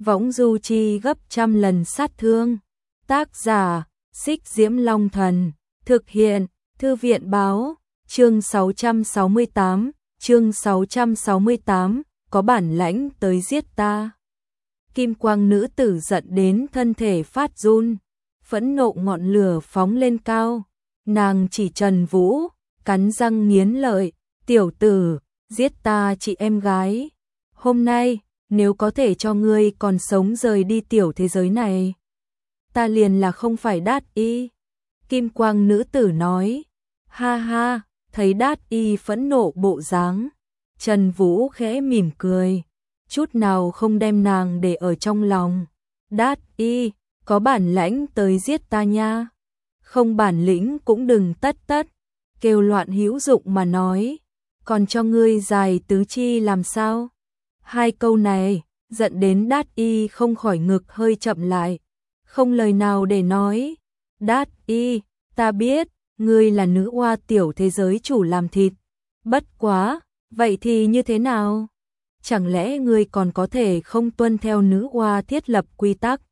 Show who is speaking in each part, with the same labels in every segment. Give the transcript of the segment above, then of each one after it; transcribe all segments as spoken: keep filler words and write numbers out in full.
Speaker 1: võng du chi gấp trăm lần sát thương. Tác giả, Xích Diễm Long Thần. Thực hiện, Thư viện báo. Chương sáu trăm sáu mươi tám, chương sáu trăm sáu mươi tám, có bản lãnh tới giết ta. Kim quang nữ tử giận đến thân thể phát run, phẫn nộ ngọn lửa phóng lên cao. Nàng chỉ Trần Vũ, cắn răng nghiến lợi, tiểu tử, giết ta chị em gái. Hôm nay, nếu có thể cho ngươi còn sống rời đi tiểu thế giới này, ta liền là không phải Đát Y. Kim quang nữ tử nói, ha ha, thấy Đát Y phẫn nộ bộ dáng, Trần Vũ khẽ mỉm cười, chút nào không đem nàng để ở trong lòng. Đát Y, có bản lãnh tới giết ta nha. Không bản lĩnh cũng đừng tất tất, kêu loạn hữu dụng mà nói, còn cho ngươi dài tứ chi làm sao? Hai câu này, giận đến Đát Y không khỏi ngực hơi chậm lại, không lời nào để nói. Đát Y, ta biết, ngươi là nữ oa tiểu thế giới chủ làm thịt, bất quá, vậy thì như thế nào? Chẳng lẽ ngươi còn có thể không tuân theo nữ oa thiết lập quy tắc?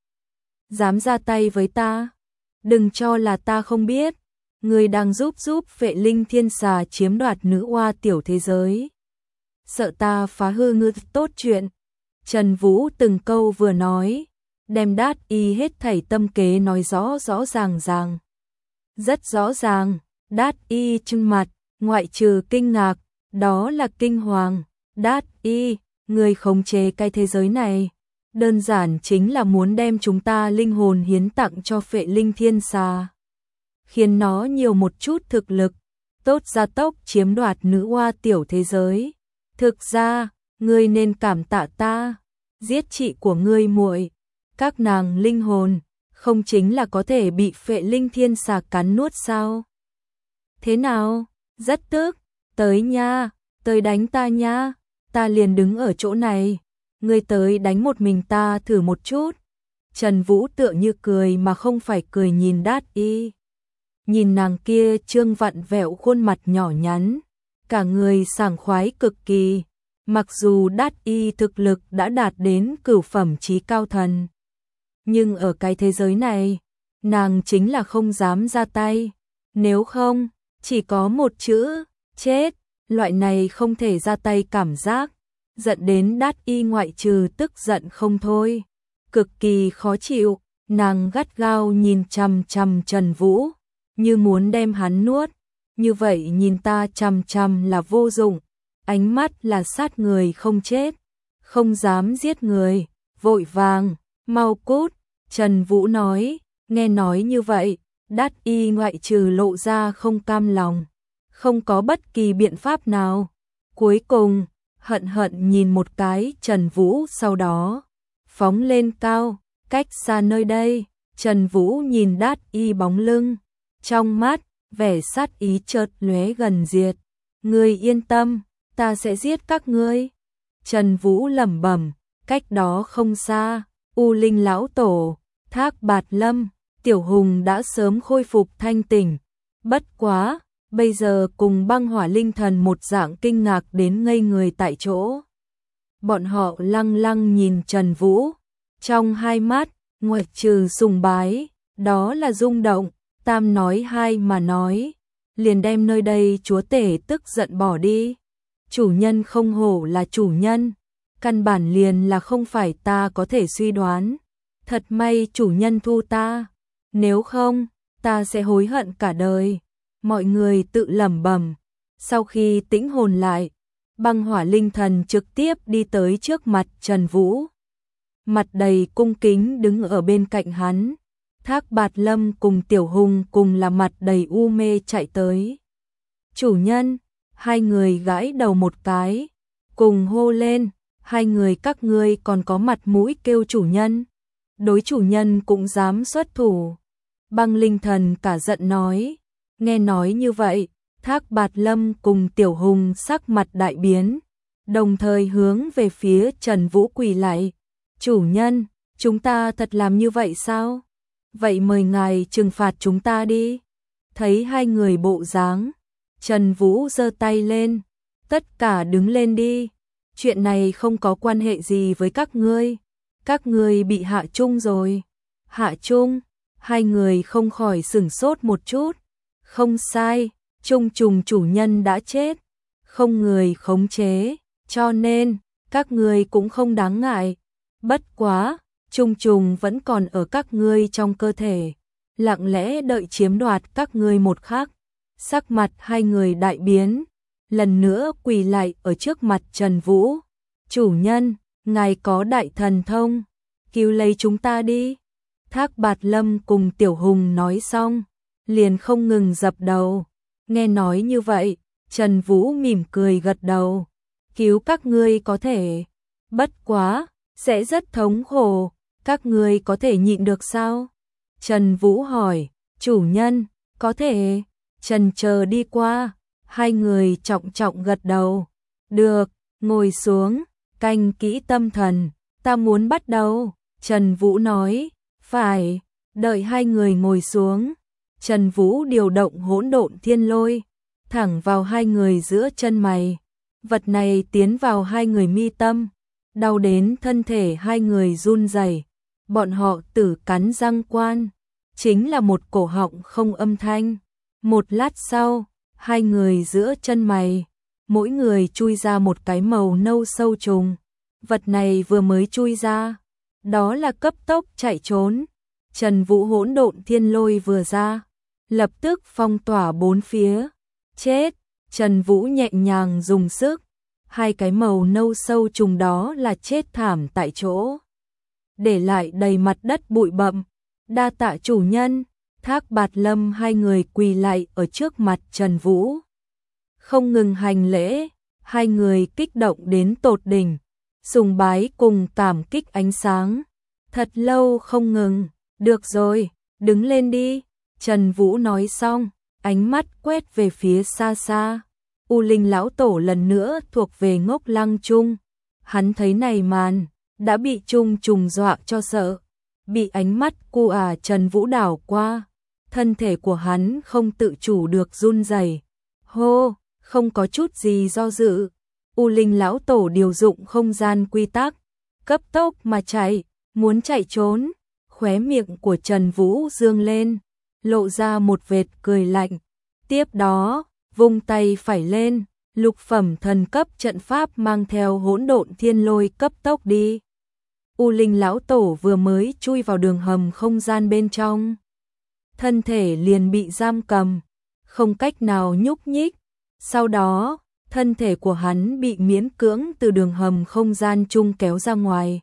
Speaker 1: Dám ra tay với ta? Đừng cho là ta không biết, ngươi đang giúp giúp Phệ Linh Thiên Xà chiếm đoạt nữ oa tiểu thế giới. Sợ ta phá hư ngươi tốt chuyện. Trần Vũ từng câu vừa nói, đem Đát Y hết thảy tâm kế nói rõ rõ ràng ràng. Rất rõ ràng, Đát Y trừng mặt, ngoại trừ kinh ngạc, đó là kinh hoàng. Đát Y, người khống chế cái thế giới này, đơn giản chính là muốn đem chúng ta linh hồn hiến tặng cho Phệ Linh Thiên Xà, khiến nó nhiều một chút thực lực, tốt gia tốc chiếm đoạt nữ oa tiểu thế giới. Thực ra, ngươi nên cảm tạ ta, giết chị của ngươi muội, các nàng linh hồn, không chính là có thể bị Phệ Linh Thiên Xà cắn nuốt sao? Thế nào? Rất tức, tới nha, tới đánh ta nha, ta liền đứng ở chỗ này, ngươi tới đánh một mình ta thử một chút. Trần Vũ tựa như cười mà không phải cười nhìn Đát Y. Nhìn nàng kia trương vặn vẹo khuôn mặt nhỏ nhắn, cả người sảng khoái cực kỳ, mặc dù Đát Y thực lực đã đạt đến cửu phẩm chí cao thần, nhưng ở cái thế giới này, nàng chính là không dám ra tay, nếu không, chỉ có một chữ, chết. Loại này không thể ra tay cảm giác, giận đến Đát Y ngoại trừ tức giận không thôi, cực kỳ khó chịu, nàng gắt gao nhìn chằm chằm Trần Vũ, như muốn đem hắn nuốt, như vậy nhìn ta chằm chằm là vô dụng, ánh mắt là sát người không chết, không dám giết người, vội vàng, mau cút. Trần Vũ nói, nghe nói như vậy, Đát Y ngoại trừ lộ ra không cam lòng, không có bất kỳ biện pháp nào. Cuối cùng, hận hận nhìn một cái Trần Vũ, sau đó phóng lên cao, cách xa nơi đây. Trần Vũ nhìn Đát Y bóng lưng, trong mắt vẻ sát ý chợt lóe gần diệt. Ngươi yên tâm, ta sẽ giết các ngươi. Trần Vũ lẩm bẩm, cách đó không xa, U Linh lão tổ, Thác Bạt Lâm, Tiểu Hùng đã sớm khôi phục thanh tỉnh, bất quá bây giờ cùng Băng Hỏa Linh Thần một dạng kinh ngạc đến ngây người tại chỗ. Bọn họ lăng lăng nhìn Trần Vũ, trong hai mắt, ngoại trừ sùng bái, đó là rung động. Tam nói hai mà nói, liền đem nơi đây chúa tể tức giận bỏ đi. Chủ nhân không hổ là chủ nhân, căn bản liền là không phải ta có thể suy đoán. Thật may chủ nhân thu ta, nếu không, ta sẽ hối hận cả đời. Mọi người tự lẩm bẩm. Sau khi tĩnh hồn lại, Băng Hỏa Linh Thần trực tiếp đi tới trước mặt Trần Vũ, mặt đầy cung kính đứng ở bên cạnh hắn. Thác Bạt Lâm cùng Tiểu Hùng cùng là mặt đầy u mê chạy tới. Chủ nhân, hai người gãi đầu một cái, cùng hô lên, hai người các ngươi còn có mặt mũi kêu chủ nhân, đối chủ nhân cũng dám xuất thủ. Băng Linh Thần cả giận nói. Nghe nói như vậy, Thác Bạt Lâm cùng Tiểu Hùng sắc mặt đại biến, đồng thời hướng về phía Trần Vũ quỳ lạy. Chủ nhân, chúng ta thật làm như vậy sao? Vậy mời ngài trừng phạt chúng ta đi. Thấy hai người bộ dáng, Trần Vũ giơ tay lên, tất cả đứng lên đi. Chuyện này không có quan hệ gì với các ngươi. các ngươi bị hạ chung rồi. Hạ chung, hai người không khỏi sửng sốt một chút. Không sai, chung trùng chủ nhân đã chết, không người khống chế, cho nên, các ngươi cũng không đáng ngại. Bất quá, chung trùng vẫn còn ở các ngươi trong cơ thể, lặng lẽ đợi chiếm đoạt các ngươi một khắc. Sắc mặt hai người đại biến, lần nữa quỳ lại ở trước mặt Trần Vũ. Chủ nhân, ngài có đại thần thông, cứu lấy chúng ta đi. Thác Bạt Lâm cùng Tiểu Hùng nói xong, liền không ngừng dập đầu. Nghe nói như vậy, Trần Vũ mỉm cười gật đầu. Cứu các ngươi có thể, bất quá, sẽ rất thống khổ, các ngươi có thể nhịn được sao? Trần Vũ hỏi, chủ nhân, có thể. Trần chờ đi qua, hai người trọng trọng gật đầu. Được, ngồi xuống, canh kỹ tâm thần, ta muốn bắt đầu. Trần Vũ nói, phải, đợi hai người ngồi xuống. Trần Vũ điều động hỗn độn thiên lôi, thẳng vào hai người giữa chân mày. Vật này tiến vào hai người mi tâm, đau đến thân thể hai người run rẩy. Bọn họ tử cắn răng quan, chính là một cổ họng không âm thanh. Một lát sau, hai người giữa chân mày, mỗi người chui ra một cái màu nâu sâu trùng. Vật này vừa mới chui ra, đó là cấp tốc chạy trốn. Trần Vũ hỗn độn thiên lôi vừa ra, lập tức phong tỏa bốn phía. Chết, Trần Vũ nhẹ nhàng dùng sức, hai cái màu nâu sâu trùng đó là chết thảm tại chỗ, để lại đầy mặt đất bụi bặm. Đa tạ chủ nhân. Thác Bạt Lâm hai người quỳ lại ở trước mặt Trần Vũ, không ngừng hành lễ. Hai người kích động đến tột đỉnh, sùng bái cùng cảm kích ánh sáng, thật lâu không ngừng. Được rồi, đứng lên đi. Trần Vũ nói xong, ánh mắt quét về phía xa xa. U Linh lão tổ lần nữa thuộc về Ngốc Lăng Chung. Hắn thấy này màn, đã bị chung trùng dọa cho sợ. Bị ánh mắt cu à Trần Vũ đảo qua, thân thể của hắn không tự chủ được run rẩy. Hô, không có chút gì do dự. U Linh lão tổ điều dụng không gian quy tắc, cấp tốc mà chạy, muốn chạy trốn. Khóe miệng của Trần Vũ dương lên, lộ ra một vệt cười lạnh. Tiếp đó, vung tay phải lên, lục phẩm thần cấp trận pháp mang theo hỗn độn thiên lôi cấp tốc đi. U Linh lão tổ vừa mới chui vào đường hầm không gian bên trong, thân thể liền bị giam cầm, không cách nào nhúc nhích. Sau đó, thân thể của hắn bị miễn cưỡng từ đường hầm không gian chung kéo ra ngoài.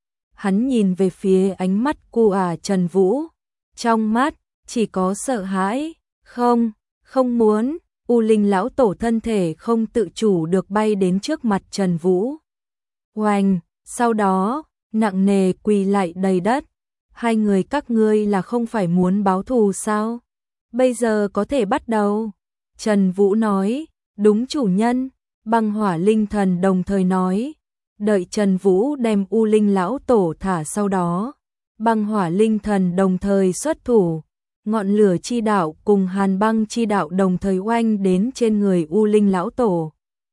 Speaker 1: Hắn nhìn về phía ánh mắt cu à Trần Vũ, trong mắt chỉ có sợ hãi. Không, không muốn. U Linh lão tổ thân thể không tự chủ được bay đến trước mặt Trần Vũ. Oanh, sau đó, nặng nề quỳ lại đầy đất. Hai người các ngươi là không phải muốn báo thù sao? Bây giờ có thể bắt đầu. Trần Vũ nói, đúng chủ nhân. Băng Hỏa Linh Thần đồng thời nói. Đợi Trần Vũ đem U Linh lão tổ thả sau đó, Băng Hỏa Linh Thần đồng thời xuất thủ. Ngọn lửa chi đạo cùng hàn băng chi đạo đồng thời oanh đến trên người U Linh lão tổ.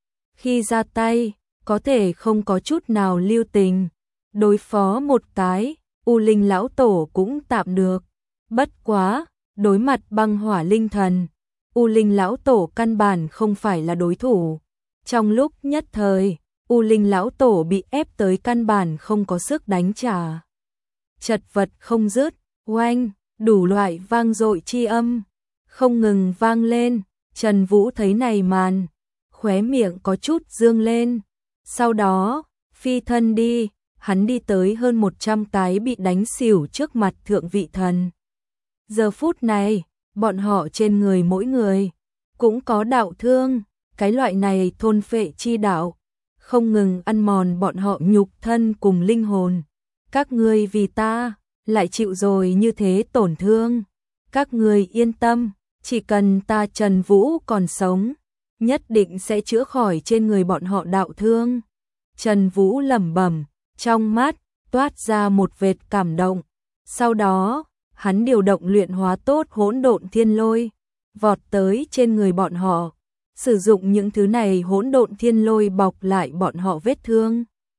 Speaker 1: Khi ra tay, có thể không có chút nào lưu tình. Đối phó một cái, U Linh lão tổ cũng tạm được. Bất quá, đối mặt Băng Hỏa Linh Thần, U Linh lão tổ căn bản không phải là đối thủ. Trong lúc nhất thời, U Linh lão tổ bị ép tới căn bản không có sức đánh trả. Chật vật không dứt, oanh, đủ loại vang dội chi âm không ngừng vang lên. Trần Vũ thấy này màn, khóe miệng có chút dương lên. Sau đó, phi thân đi, hắn đi tới hơn một trăm cái bị đánh xỉu trước mặt thượng vị thần. Giờ phút này, bọn họ trên người mỗi người cũng có đạo thương, cái loại này thôn phệ chi đạo, không ngừng ăn mòn bọn họ nhục thân cùng linh hồn. Các ngươi vì ta lại chịu rồi như thế tổn thương. Các ngươi yên tâm, chỉ cần ta Trần Vũ còn sống, nhất định sẽ chữa khỏi trên người bọn họ đạo thương. Trần Vũ lẩm bẩm, trong mắt toát ra một vệt cảm động. Sau đó, hắn điều động luyện hóa tốt hỗn độn thiên lôi, vọt tới trên người bọn họ, sử dụng những thứ này hỗn độn thiên lôi bọc lại bọn họ vết thương.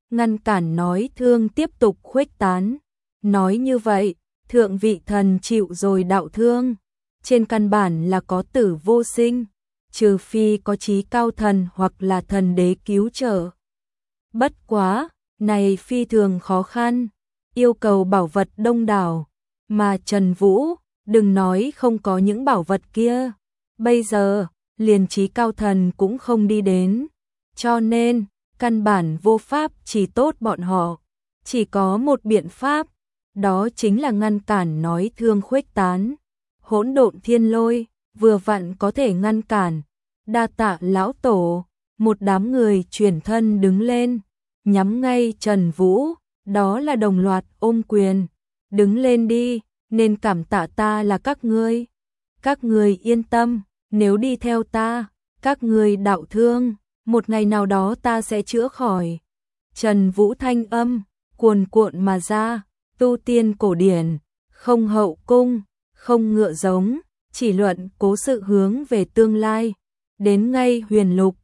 Speaker 1: ngăn cản nói thương tiếp tục khuếch tán. Nói như vậy, thượng vị thần chịu rồi đạo thương, trên căn bản là có tử vô sinh, trừ phi có chí cao thần hoặc là thần đế cứu trợ. Bất quá, này phi thường khó khăn, yêu cầu bảo vật đông đảo, mà Trần Vũ, đừng nói không có những bảo vật kia, bây giờ, liền chí cao thần cũng không đi đến, cho nên, căn bản vô pháp chỉ tốt bọn họ, chỉ có một biện pháp, đó chính là ngăn cản nói thương khuếch tán. Hỗn độn thiên lôi, vừa vặn có thể ngăn cản, đa tạ lão tổ, một đám người chuyển thân đứng lên, nhắm ngay Trần Vũ, đó là đồng loạt ôm quyền, đứng lên đi, nên cảm tạ ta là các ngươi. Các ngươi yên tâm, nếu đi theo ta, các ngươi đạo thương, một ngày nào đó ta sẽ chữa khỏi. Trần Vũ thanh âm, cuồn cuộn mà ra, tu tiên cổ điển, không hậu cung, không ngựa giống, chỉ luận cố sự hướng về tương lai. Đến ngay huyền lục,